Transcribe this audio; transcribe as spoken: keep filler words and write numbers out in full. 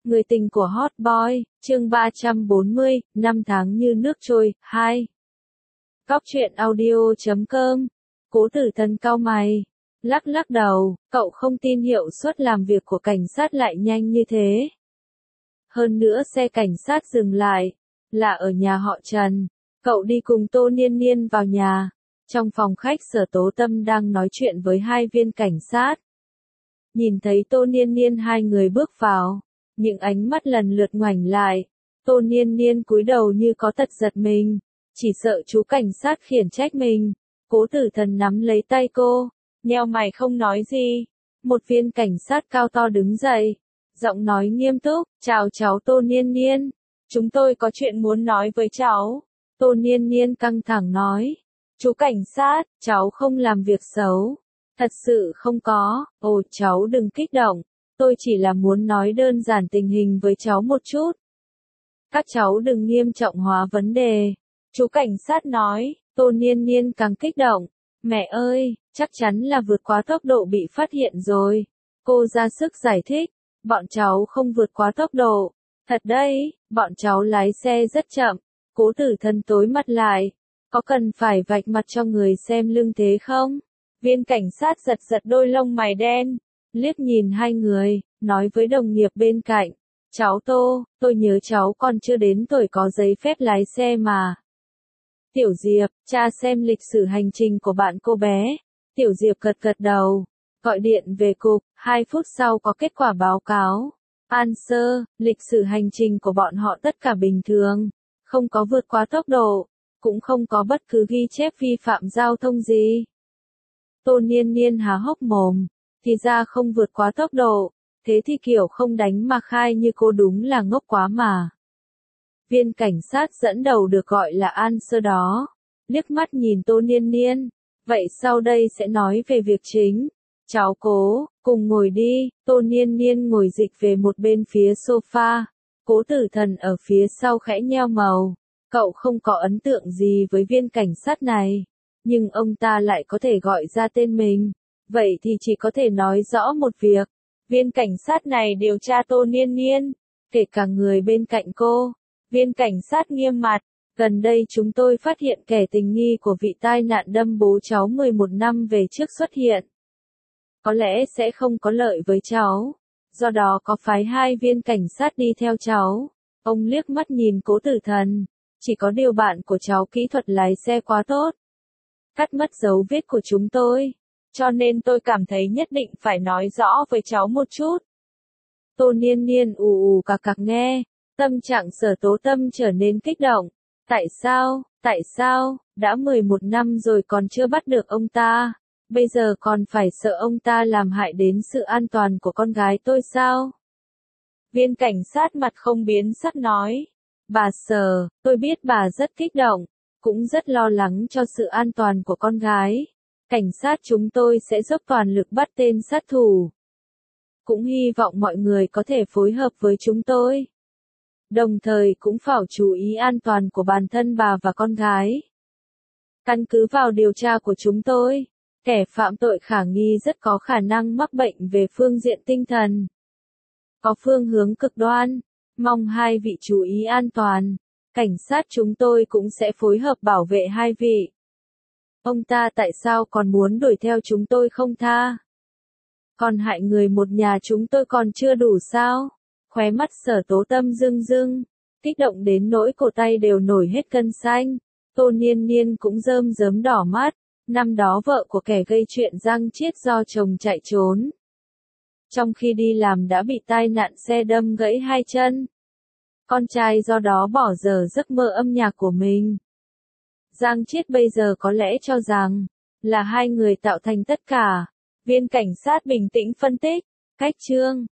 Người tình của Hot Boy, chương ba trăm bốn mươi, năm tháng như nước trôi, hai. Góc truyện audio chấm com. Cố Tử Thần cau mày, lắc lắc đầu, cậu không tin hiệu suất làm việc của cảnh sát lại nhanh như thế. Hơn nữa xe cảnh sát dừng lại, là ở nhà họ Trần. Cậu đi cùng Tô Niên Niên vào nhà. Trong phòng khách Sở Tố Tâm đang nói chuyện với hai viên cảnh sát. Nhìn thấy Tô Niên Niên hai người bước vào, những ánh mắt lần lượt ngoảnh lại. Tô Niên Niên cúi đầu như có tật giật mình, chỉ sợ chú cảnh sát khiển trách mình. Cố Tử Thần nắm lấy tay cô, nheo mày không nói gì. Một viên cảnh sát cao to đứng dậy, giọng nói nghiêm túc, chào cháu Tô Niên Niên. Chúng tôi có chuyện muốn nói với cháu. Tô Niên Niên căng thẳng nói, chú cảnh sát, cháu không làm việc xấu. Thật sự không có, ồ cháu đừng kích động, tôi chỉ là muốn nói đơn giản tình hình với cháu một chút. Các cháu đừng nghiêm trọng hóa vấn đề. Chú cảnh sát nói. Tô Niên Niên càng kích động, mẹ ơi, chắc chắn là vượt quá tốc độ bị phát hiện rồi. Cô ra sức giải thích, bọn cháu không vượt quá tốc độ. Thật đấy, bọn cháu lái xe rất chậm. Cố Tử Thần tối mặt lại, có cần phải vạch mặt cho người xem lưng thế không? Viên cảnh sát giật giật đôi lông mày đen, liếc nhìn hai người, nói với đồng nghiệp bên cạnh, cháu Tô, tôi nhớ cháu còn chưa đến tuổi có giấy phép lái xe mà. Tiểu Diệp, tra xem lịch sử hành trình của bạn cô bé. Tiểu Diệp gật gật đầu, gọi điện về cục, hai phút sau có kết quả báo cáo. Answer, lịch sử hành trình của bọn họ tất cả bình thường, không có vượt quá tốc độ, cũng không có bất cứ ghi chép vi phạm giao thông gì. Tô Niên Niên há hốc mồm, thì ra không vượt quá tốc độ, thế thì kiểu không đánh mà khai như cô đúng là ngốc quá mà. Viên cảnh sát dẫn đầu được gọi là Answer đó, liếc mắt nhìn Tô Niên Niên, vậy sau đây sẽ nói về việc chính. Cháu Cố, cùng ngồi đi. Tô Niên Niên ngồi dịch về một bên phía sofa, Cố Tử Thần ở phía sau khẽ nheo màu, cậu không có ấn tượng gì với viên cảnh sát này, nhưng ông ta lại có thể gọi ra tên mình, vậy thì chỉ có thể nói rõ một việc, viên cảnh sát này điều tra Tô Niên Niên, kể cả người bên cạnh cô. Viên cảnh sát nghiêm mặt, gần đây chúng tôi phát hiện kẻ tình nghi của vị tai nạn đâm bố cháu mười một năm về trước xuất hiện. Có lẽ sẽ không có lợi với cháu, do đó có phái hai viên cảnh sát đi theo cháu. Ông liếc mắt nhìn Cố Tử Thần, chỉ có điều bạn của cháu kỹ thuật lái xe quá tốt, cắt mất dấu vết của chúng tôi, cho nên tôi cảm thấy nhất định phải nói rõ với cháu một chút. Tô Niên Niên ù ù cạc cạc nghe. Tâm trạng Sở Tố Tâm trở nên kích động. Tại sao, tại sao, đã mười một năm rồi còn chưa bắt được ông ta, bây giờ còn phải sợ ông ta làm hại đến sự an toàn của con gái tôi sao? Viên cảnh sát mặt không biến sắc nói, bà Sở, tôi biết bà rất kích động, cũng rất lo lắng cho sự an toàn của con gái. Cảnh sát chúng tôi sẽ dốc toàn lực bắt tên sát thủ. Cũng hy vọng mọi người có thể phối hợp với chúng tôi. Đồng thời cũng phải chú ý an toàn của bản thân bà và con gái. Căn cứ vào điều tra của chúng tôi, kẻ phạm tội khả nghi rất có khả năng mắc bệnh về phương diện tinh thần. Có phương hướng cực đoan, mong hai vị chú ý an toàn. Cảnh sát chúng tôi cũng sẽ phối hợp bảo vệ hai vị. Ông ta tại sao còn muốn đuổi theo chúng tôi không tha? Còn hại người một nhà chúng tôi còn chưa đủ sao? Khóe mắt Sở Tố Tâm rưng rưng, kích động đến nỗi cổ tay đều nổi hết cân xanh. Tô Niên Niên cũng rơm rớm đỏ mắt, năm đó vợ của kẻ gây chuyện giang chiết do chồng chạy trốn. Trong khi đi làm đã bị tai nạn xe đâm gãy hai chân. Con trai do đó bỏ dở giấc mơ âm nhạc của mình. Giang Chiết bây giờ có lẽ cho rằng, là hai người tạo thành tất cả. Viên cảnh sát bình tĩnh phân tích, cách chương.